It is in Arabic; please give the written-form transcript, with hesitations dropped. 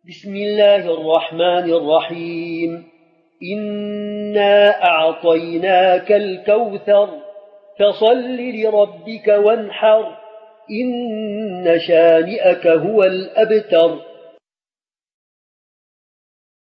بسم الله الرحمن الرحيم إنا أعطيناك الكوثر فصل لربك وانحر إن شانئك هو الأبتر